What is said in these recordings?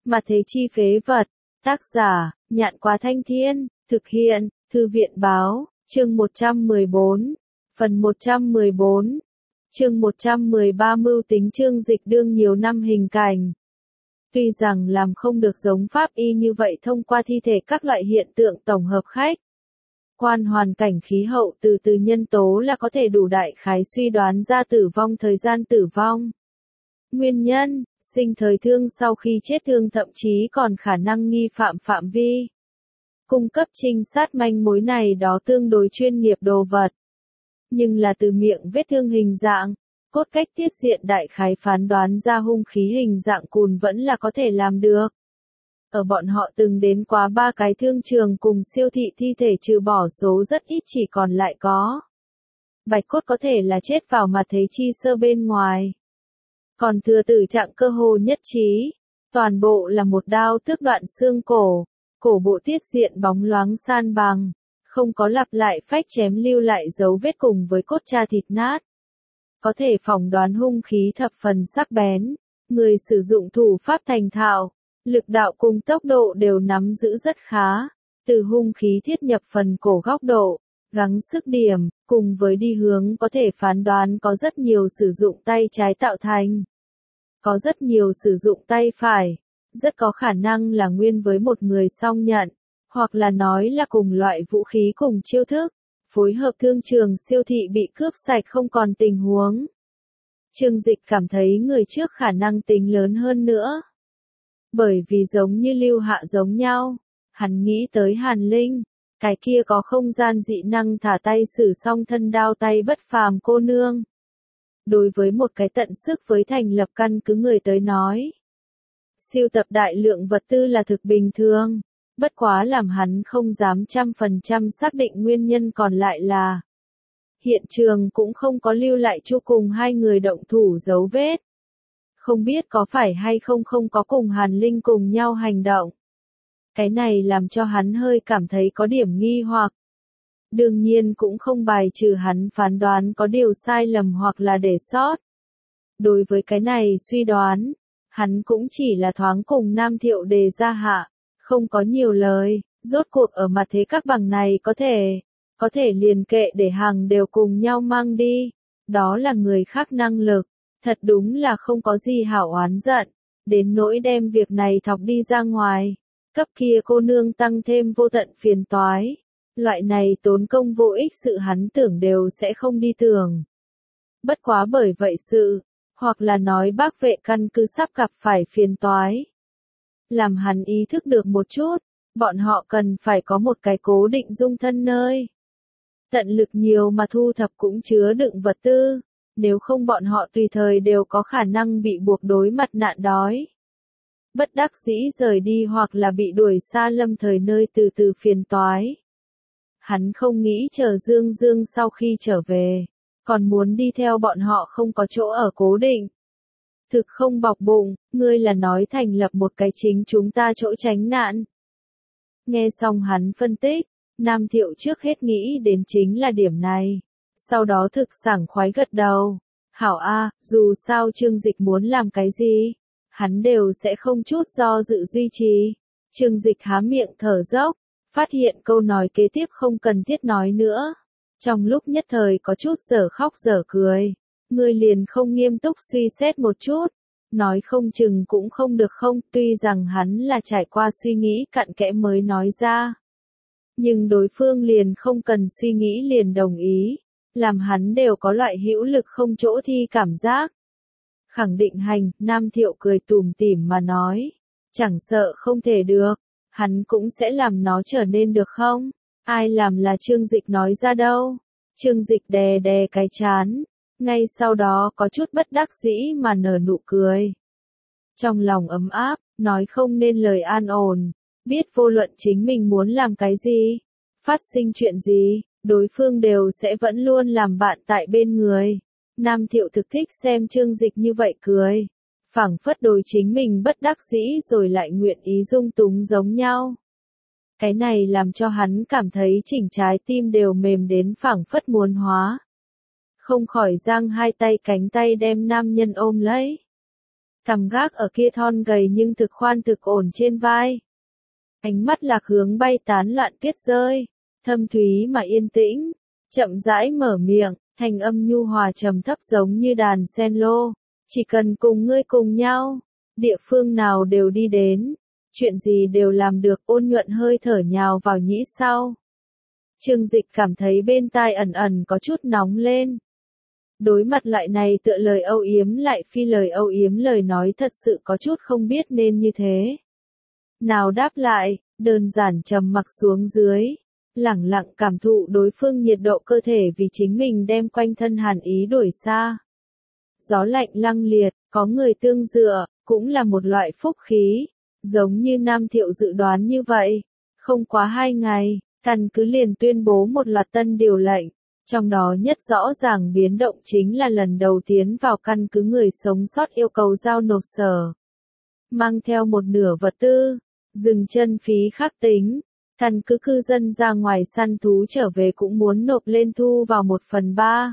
Mà thế chi phế vật. Tác giả, Nhạn Quá Thanh Thiên, thực hiện, Thư viện báo, chương 114, phần 114, chương 113 mưu tính Chương Dịch đương nhiều năm hình cảnh. Tuy rằng làm không được giống pháp y như vậy thông qua thi thể các loại hiện tượng tổng hợp khách quan hoàn cảnh khí hậu từ nhân tố là có thể đủ đại khái suy đoán ra tử vong thời gian tử vong. Nguyên nhân, sinh thời thương sau khi chết thương thậm chí còn khả năng nghi phạm phạm vi. Cung cấp trinh sát manh mối này đó tương đối chuyên nghiệp đồ vật. Nhưng là từ miệng vết thương hình dạng, cốt cách tiết diện đại khái phán đoán ra hung khí hình dạng cùn vẫn là có thể làm được. Ở bọn họ từng đến quá 3 cái thương trường cùng siêu thị thi thể trừ bỏ số rất ít chỉ còn lại có. Bạch cốt có thể là chết vào mặt thấy chi sơ bên ngoài. Còn thừa tử trạng cơ hồ nhất trí. Toàn bộ là một đao tước đoạn xương cổ. Cổ bộ tiết diện bóng loáng san bằng. Không có lặp lại phách chém lưu lại dấu vết cùng với cốt cha thịt nát. Có thể phỏng đoán hung khí thập phần sắc bén. Người sử dụng thủ pháp thành thạo. Lực đạo cùng tốc độ đều nắm giữ rất khá. Từ hung khí thiết nhập phần cổ góc độ, gắng sức điểm, cùng với đi hướng có thể phán đoán có rất nhiều sử dụng tay trái tạo thành. Có rất nhiều sử dụng tay phải. Rất có khả năng là nguyên với một người song nhận, hoặc là nói là cùng loại vũ khí cùng chiêu thức, phối hợp thương trường siêu thị bị cướp sạch không còn tình huống. Chương Dịch cảm thấy người trước khả năng tính lớn hơn nữa. Bởi vì giống như Lưu Hạ giống nhau, hắn nghĩ tới Hàn Linh, cái kia có không gian dị năng thả tay sử song thân đao tay bất phàm cô nương. Đối với một cái tận sức với thành lập căn cứ người tới nói, siêu tập đại lượng vật tư là thực bình thường, bất quá làm hắn không dám 100% xác định nguyên nhân còn lại là hiện trường cũng không có lưu lại chu cùng hai người động thủ dấu vết. Không biết có phải hay không có cùng Hàn Linh cùng nhau hành động. Cái này làm cho hắn hơi cảm thấy có điểm nghi hoặc. Đương nhiên cũng không bài trừ hắn phán đoán có điều sai lầm hoặc là để sót. Đối với cái này suy đoán, hắn cũng chỉ là thoáng cùng Nam Thiệu đề ra hạ, không có nhiều lời, rốt cuộc ở mặt thế các bằng này có thể liền kệ để hàng đều cùng nhau mang đi, đó là người khác năng lực. Thật đúng là không có gì hảo oán giận, đến nỗi đem việc này thọc đi ra ngoài, cấp kia cô nương tăng thêm vô tận phiền toái. Loại này tốn công vô ích sự hắn tưởng đều sẽ không đi tưởng. Bất quá bởi vậy sự, hoặc là nói bác vệ căn cứ sắp gặp phải phiền toái. Làm hắn ý thức được một chút, bọn họ cần phải có một cái cố định dung thân nơi. Tận lực nhiều mà thu thập cũng chứa đựng vật tư. Nếu không bọn họ tùy thời đều có khả năng bị buộc đối mặt nạn đói. Bất đắc dĩ rời đi hoặc là bị đuổi xa lâm thời nơi từ từ phiền toái. Hắn không nghĩ chờ Dương sau khi trở về, còn muốn đi theo bọn họ không có chỗ ở cố định. Thực không bọc bụng, ngươi là nói thành lập một cái chính chúng ta chỗ tránh nạn. Nghe xong hắn phân tích, Nam Thiệu trước hết nghĩ đến chính là điểm này. Sau đó thực sảng khoái gật đầu. Hảo A, dù sao Chương Dịch muốn làm cái gì, hắn đều sẽ không chút do dự duy trì. Chương Dịch há miệng thở dốc, phát hiện câu nói kế tiếp không cần thiết nói nữa. Trong lúc nhất thời có chút dở khóc dở cười, ngươi liền không nghiêm túc suy xét một chút. Nói không chừng cũng không được không, tuy rằng hắn là trải qua suy nghĩ cặn kẽ mới nói ra. Nhưng đối phương liền không cần suy nghĩ liền đồng ý. Làm hắn đều có loại hữu lực không chỗ thi cảm giác. Khẳng định hành, Nam Thiệu cười tủm tỉm mà nói. Chẳng sợ không thể được, hắn cũng sẽ làm nó trở nên được không? Ai làm là Chương Dịch nói ra đâu? Chương Dịch đè đè cái chán. Ngay sau đó có chút bất đắc dĩ mà nở nụ cười. Trong lòng ấm áp, nói không nên lời an ổn. Biết vô luận chính mình muốn làm cái gì, phát sinh chuyện gì, đối phương đều sẽ vẫn luôn làm bạn tại bên người. Nam Thiệu thực thích xem Chương Dịch như vậy cười. Phảng phất đối chính mình bất đắc dĩ rồi lại nguyện ý dung túng giống nhau. Cái này làm cho hắn cảm thấy chỉnh trái tim đều mềm đến phảng phất muốn hóa. Không khỏi giang hai tay cánh tay đem nam nhân ôm lấy. cằm gác ở kia thon gầy nhưng thực khoan thực ổn trên vai. Ánh mắt lạc hướng bay tán loạn tuyết rơi, thâm thúy mà yên tĩnh, chậm rãi mở miệng, thanh âm nhu hòa trầm thấp giống như đàn sen lô, chỉ cần cùng ngươi cùng nhau, địa phương nào đều đi đến, chuyện gì đều làm được. Ôn nhuận hơi thở nhào vào nhĩ sau. Trương Dịch cảm thấy bên tai ẩn ẩn có chút nóng lên. Đối mặt loại này tựa lời âu yếm lại phi lời âu yếm lời nói thật sự có chút không biết nên như thế nào đáp lại, đơn giản trầm mặc xuống dưới, lẳng lặng cảm thụ đối phương nhiệt độ cơ thể vì chính mình đem quanh thân hàn ý đuổi xa. Gió lạnh lăng liệt, có người tương dựa, cũng là một loại phúc khí, giống như Nam Thiệu dự đoán như vậy. Không quá 2 ngày, căn cứ liền tuyên bố một loạt tân điều lệnh, trong đó nhất rõ ràng biến động chính là lần đầu tiến vào căn cứ người sống sót yêu cầu giao nộp sở. Mang theo một nửa vật tư, dừng chân phí khắc tính, căn cứ cư dân ra ngoài săn thú trở về cũng muốn nộp lên thu vào 1/3.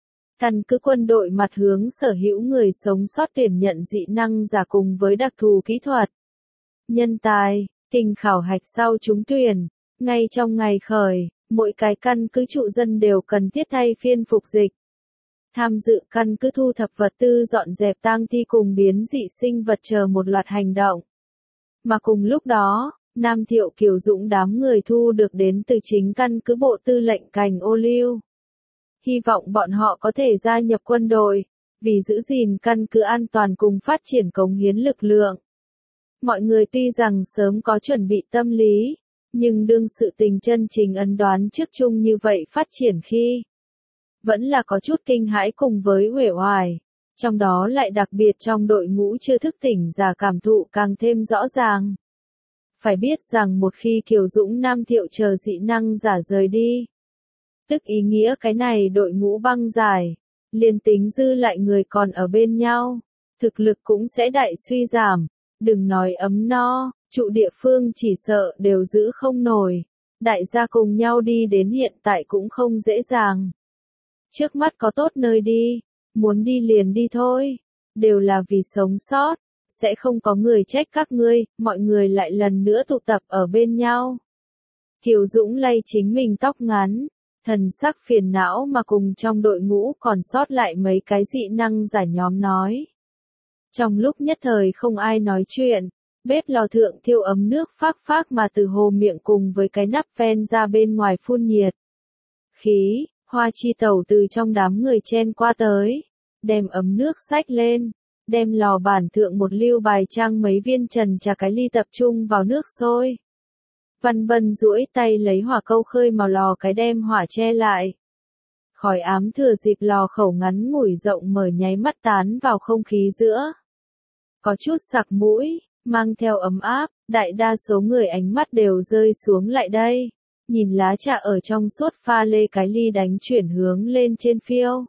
Căn cứ quân đội mặt hướng sở hữu người sống sót tuyển nhận dị năng giả cùng với đặc thù kỹ thuật. Nhân tài, kinh khảo hạch sau trúng tuyển, ngay trong ngày khởi, mỗi cái căn cứ trụ dân đều cần thiết thay phiên phục dịch. Tham dự căn cứ thu thập vật tư dọn dẹp tang thi cùng biến dị sinh vật chờ một loạt hành động. Mà cùng lúc đó, Nam Thiệu Kiều Dũng đám người thu được đến từ chính căn cứ bộ tư lệnh Cành Ô Liu. Hy vọng bọn họ có thể gia nhập quân đội, vì giữ gìn căn cứ an toàn cùng phát triển cống hiến lực lượng. Mọi người tuy rằng sớm có chuẩn bị tâm lý, nhưng đương sự tình chân chính ấn đoán trước chung như vậy phát triển khi, vẫn là có chút kinh hãi cùng với uể oải, trong đó lại đặc biệt trong đội ngũ chưa thức tỉnh giả cảm thụ càng thêm rõ ràng. Phải biết rằng một khi Kiều Dũng Nam Thiệu chờ dị năng giả rời đi, tức ý nghĩa cái này đội ngũ băng giải, liền tính dư lại người còn ở bên nhau, thực lực cũng sẽ đại suy giảm, đừng nói ấm no, trụ địa phương chỉ sợ đều giữ không nổi, đại gia cùng nhau đi đến hiện tại cũng không dễ dàng. Trước mắt có tốt nơi đi, muốn đi liền đi thôi, đều là vì sống sót, sẽ không có người trách các ngươi, mọi người lại lần nữa tụ tập ở bên nhau. Kiều Dũng lay chính mình tóc ngắn, thần sắc phiền não mà cùng trong đội ngũ còn sót lại mấy cái dị năng giả nhóm nói. Trong lúc nhất thời không ai nói chuyện, bếp lò thượng thiêu ấm nước phác phác mà từ hồ miệng cùng với cái nắp ven ra bên ngoài phun nhiệt. Khí, Hoa Chi Tẩu từ trong đám người chen qua tới, đem ấm nước xách lên, đem lò bản thượng một lưu bài trang mấy viên trần trà cái ly tập trung vào nước sôi. Văn Bân duỗi tay lấy hỏa câu khơi màu lò cái đem hỏa che lại. Khói ám thừa dịp lò khẩu ngắn ngủi rộng mở nháy mắt tán vào không khí giữa. Có chút sặc mũi, mang theo ấm áp, đại đa số người ánh mắt đều rơi xuống lại đây. Nhìn lá trà ở trong suốt pha lê cái ly đánh chuyển hướng lên trên phiêu.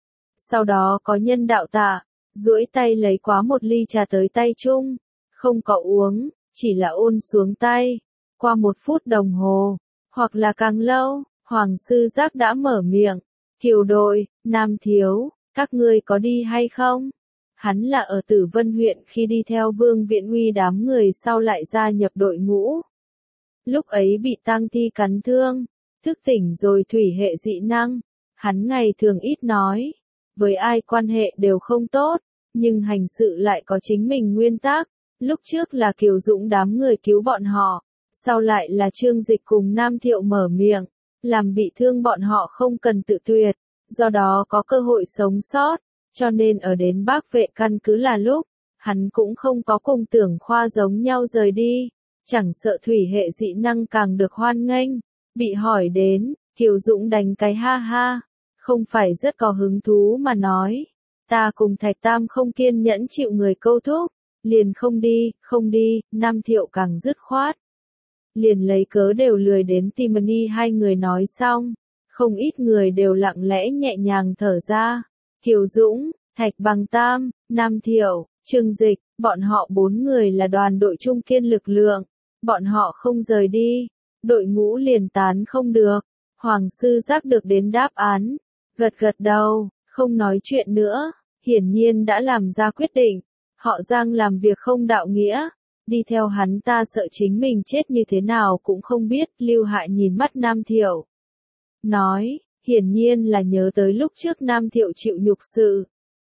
Sau đó có nhân đạo tạ, duỗi tay lấy quá một ly trà tới tay chung, không có uống, chỉ là ôn xuống tay. Qua 1 phút đồng hồ, hoặc là càng lâu, Hoàng sư giác đã mở miệng, Kiều đội, Nam thiếu, các ngươi có đi hay không? Hắn là ở Tử Vân huyện khi đi theo Vương Viện Huy đám người sau lại gia nhập đội ngũ. Lúc ấy bị tang thi cắn thương, thức tỉnh rồi thủy hệ dị năng, hắn ngày thường ít nói, với ai quan hệ đều không tốt, nhưng hành sự lại có chính mình nguyên tắc, lúc trước là Kiều Dũng đám người cứu bọn họ, sau lại là Trương Dịch cùng Nam Thiệu mở miệng, làm bị thương bọn họ không cần tự tuyệt, do đó có cơ hội sống sót, cho nên ở đến Bác Vệ căn cứ là lúc, hắn cũng không có cùng Tưởng Khoa giống nhau rời đi. Chẳng sợ thủy hệ dị năng càng được hoan nghênh, bị hỏi đến, Kiều Dũng đánh cái ha ha, không phải rất có hứng thú mà nói, ta cùng Thạch Tam không kiên nhẫn chịu người câu thúc, liền không đi, Nam Thiệu càng dứt khoát. Liền lấy cớ đều lười đến Timony hai người nói xong, không ít người đều lặng lẽ nhẹ nhàng thở ra, Kiều Dũng, Thạch Bằng Tam, Nam Thiệu, Trương Dịch, bọn họ 4 người là đoàn đội trung kiên lực lượng. Bọn họ không rời đi, đội ngũ liền tán không được. Hoàng sư giác được đến đáp án, gật gật đầu, không nói chuyện nữa, hiển nhiên đã làm ra quyết định. Họ Giang làm việc không đạo nghĩa, đi theo hắn ta sợ chính mình chết như thế nào cũng không biết. Lưu Hại nhìn mắt Nam Thiệu, nói, hiển nhiên là nhớ tới lúc trước Nam Thiệu chịu nhục sự.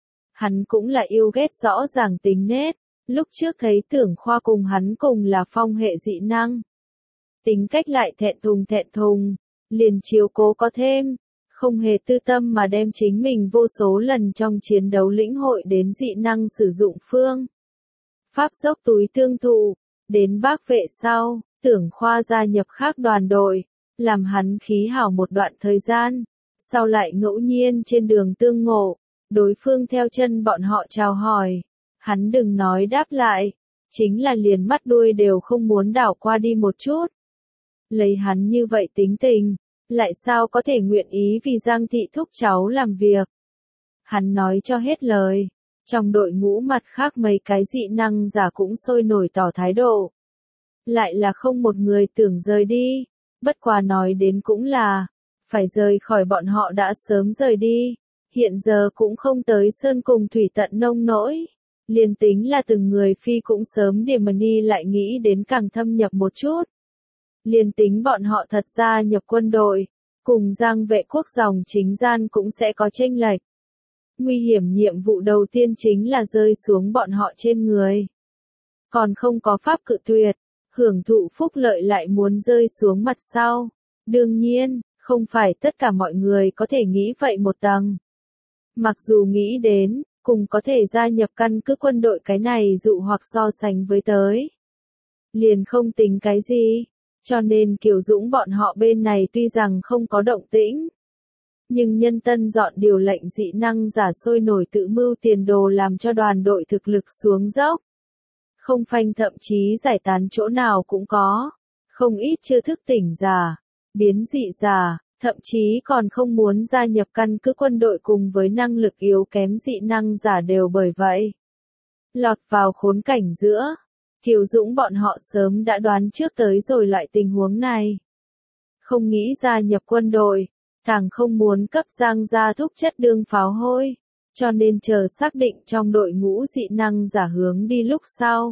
Hắn cũng là yêu ghét rõ ràng tính nết, lúc trước thấy Tưởng Khoa cùng hắn cùng là phong hệ dị năng. Tính cách lại thẹn thùng, liền chiếu cố có thêm, không hề tư tâm mà đem chính mình vô số lần trong chiến đấu lĩnh hội đến dị năng sử dụng phương. Pháp dốc túi tương thụ, đến Bác Vệ sau, Tưởng Khoa gia nhập khác đoàn đội, làm hắn khí hảo một đoạn thời gian, sau lại ngẫu nhiên trên đường tương ngộ, đối phương theo chân bọn họ chào hỏi, hắn đừng nói đáp lại, chính là liền mắt đuôi đều không muốn đảo qua đi một chút. Lấy hắn như vậy tính tình, lại sao có thể nguyện ý vì Giang thị thúc cháu làm việc. Hắn nói cho hết lời, trong đội ngũ mặt khác mấy cái dị năng giả cũng sôi nổi tỏ thái độ. Lại là không một người tưởng rời đi, bất quá nói đến cũng là, phải rời khỏi bọn họ đã sớm rời đi, hiện giờ cũng không tới sơn cùng thủy tận nông nỗi. Liền tính là từng người phi cũng sớm điểm mà đi lại nghĩ đến càng thâm nhập một chút. Liền tính bọn họ thật ra nhập quân đội, cùng Giang vệ quốc dòng chính gian cũng sẽ có chênh lệch. Nguy hiểm nhiệm vụ đầu tiên chính là rơi xuống bọn họ trên người. Còn không có pháp cự tuyệt, hưởng thụ phúc lợi lại muốn rơi xuống mặt sau. Đương nhiên, không phải tất cả mọi người có thể nghĩ vậy một tầng. Mặc dù nghĩ đến, cùng có thể gia nhập căn cứ quân đội cái này dụ hoặc so sánh với tới. Liền không tính cái gì, cho nên Kiều Dũng bọn họ bên này tuy rằng không có động tĩnh. Nhưng nhân tân dọn điều lệnh dị năng giả sôi nổi tự mưu tiền đồ làm cho đoàn đội thực lực xuống dốc. Không phanh thậm chí giải tán chỗ nào cũng có. Không ít chưa thức tỉnh giả, biến dị giả, thậm chí còn không muốn gia nhập căn cứ quân đội cùng với năng lực yếu kém dị năng giả đều bởi vậy. Lọt vào khốn cảnh giữa, Kiều Dũng bọn họ sớm đã đoán trước tới rồi loại tình huống này. Không nghĩ gia nhập quân đội, càng không muốn cấp Giang gia thúc chất đương pháo hôi, cho nên chờ xác định trong đội ngũ dị năng giả hướng đi lúc sau.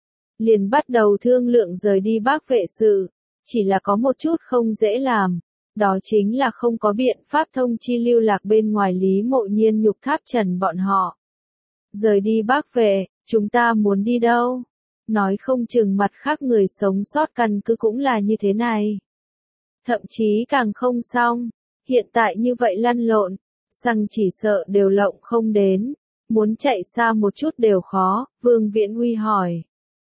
Liền bắt đầu thương lượng rời đi Bác Vệ sự, chỉ là có một chút không dễ làm, đó chính là không có biện pháp thông chi lưu lạc bên ngoài Lý Mộ Nhiên Nhục Tháp Trần bọn họ. Rời đi Bác Vệ, chúng ta muốn đi đâu? Nói không chừng mặt khác người sống sót căn cứ cũng là như thế này. Thậm chí càng không xong, hiện tại như vậy lăn lộn, xăng chỉ sợ đều lộng không đến, muốn chạy xa một chút đều khó. Vương Viễn Huy hỏi.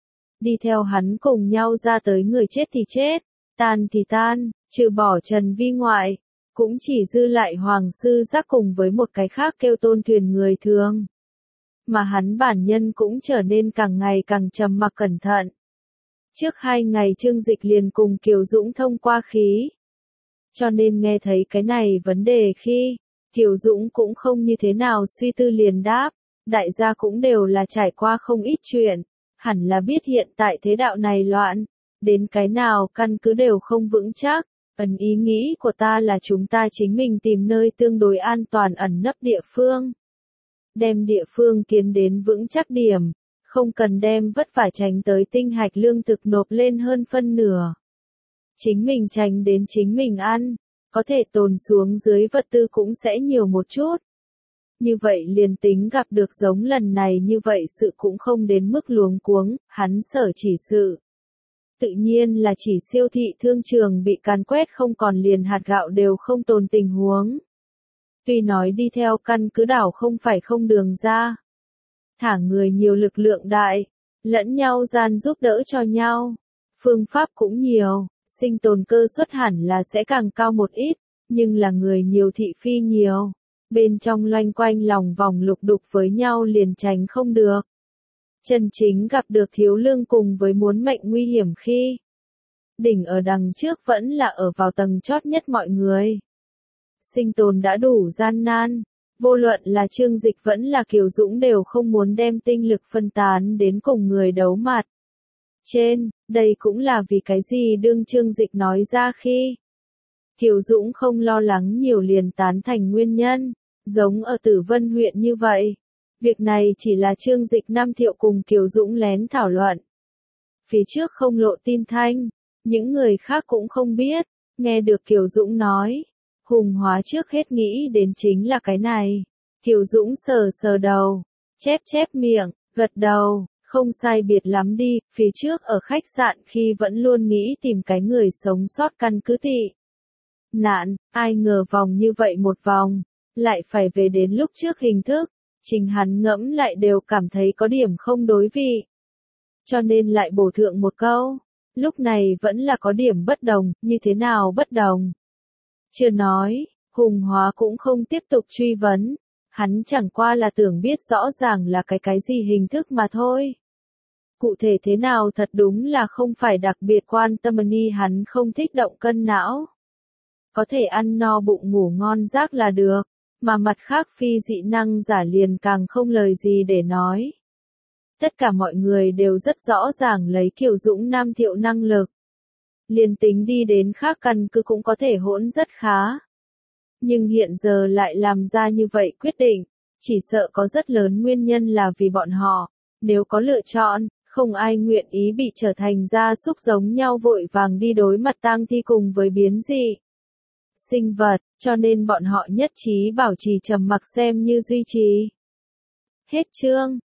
Đi theo hắn cùng nhau ra tới người chết thì chết, tan thì tan, trừ bỏ Trần Vi ngoại, cũng chỉ dư lại Hoàng Sư Giác cùng với một cái khác kêu Tôn Thuyền người thường. Mà hắn bản nhân cũng trở nên càng ngày càng trầm mặc cẩn thận. Trước 2 ngày Trương Dịch liền cùng Kiều Dũng thông qua khí. Cho nên nghe thấy cái này vấn đề khi, Kiều Dũng cũng không như thế nào suy tư liền đáp, đại gia cũng đều là trải qua không ít chuyện, hẳn là biết hiện tại thế đạo này loạn, đến cái nào căn cứ đều không vững chắc, ý nghĩ của ta là chúng ta chính mình tìm nơi tương đối an toàn ẩn nấp địa phương. Đem địa phương kiến đến vững chắc điểm, không cần đem vất vả tránh tới tinh hạch lương thực nộp lên hơn phân nửa. Chính mình tránh đến chính mình ăn, có thể tồn xuống dưới vật tư cũng sẽ nhiều một chút. Như vậy liền tính gặp được giống lần này như vậy sự cũng không đến mức luống cuống, hắn sở chỉ sự. Tự nhiên là chỉ siêu thị thương trường bị càn quét không còn liền hạt gạo đều không tồn tình huống. Tuy nói đi theo căn cứ đảo không phải không đường ra. Thả người nhiều lực lượng đại, lẫn nhau gian giúp đỡ cho nhau. Phương pháp cũng nhiều, sinh tồn cơ suất hẳn là sẽ càng cao một ít, nhưng là người nhiều thị phi nhiều. Bên trong loanh quanh lòng vòng lục đục với nhau liền tránh không được. Chân chính gặp được thiếu lương cùng với muốn mệnh nguy hiểm khi. Đỉnh ở đằng trước vẫn là ở vào tầng chót nhất mọi người. Sinh tồn đã đủ gian nan, vô luận là Trương Dịch vẫn là Kiều Dũng đều không muốn đem tinh lực phân tán đến cùng người đấu mặt. Đây cũng là vì cái gì đương Trương Dịch nói ra khi. Kiều Dũng không lo lắng nhiều liền tán thành nguyên nhân, giống ở Tử Vân huyện như vậy. Việc này chỉ là Trương Dịch Nam Thiệu cùng Kiều Dũng lén thảo luận. Phía trước không lộ tin thanh, những người khác cũng không biết, nghe được Kiều Dũng nói. Hùng Hóa trước hết nghĩ đến chính là cái này. Kiều Dũng sờ sờ đầu, chép miệng, gật đầu, không sai biệt lắm đi, phía trước ở khách sạn khi vẫn luôn nghĩ tìm cái người sống sót căn cứ tị nạn, ai ngờ vòng như vậy một vòng, lại phải về đến lúc trước hình thức, trình hắn ngẫm lại đều cảm thấy có điểm không đối vị. Cho nên lại bổ thượng một câu, lúc này vẫn là có điểm bất đồng, như thế nào bất đồng? Chưa nói, Hùng Hóa cũng không tiếp tục truy vấn, hắn chẳng qua là tưởng biết rõ ràng là cái gì hình thức mà thôi. Cụ thể thế nào thật đúng là không phải đặc biệt quan tâm, hắn không thích động cân não. Có thể ăn no bụng ngủ ngon giấc là được, mà mặt khác phi dị năng giả liền càng không lời gì để nói. Tất cả mọi người đều rất rõ ràng lấy Kiều Dũng Nam Thiệu năng lực. Liền tính đi đến khác căn cứ cũng có thể hỗn rất khá. Nhưng hiện giờ lại làm ra như vậy quyết định, chỉ sợ có rất lớn nguyên nhân là vì bọn họ. Nếu có lựa chọn, không ai nguyện ý bị trở thành gia súc giống nhau vội vàng đi đối mặt tang thi cùng với biến dị sinh vật, cho nên bọn họ nhất trí bảo trì trầm mặc xem như duy trì. Hết chương.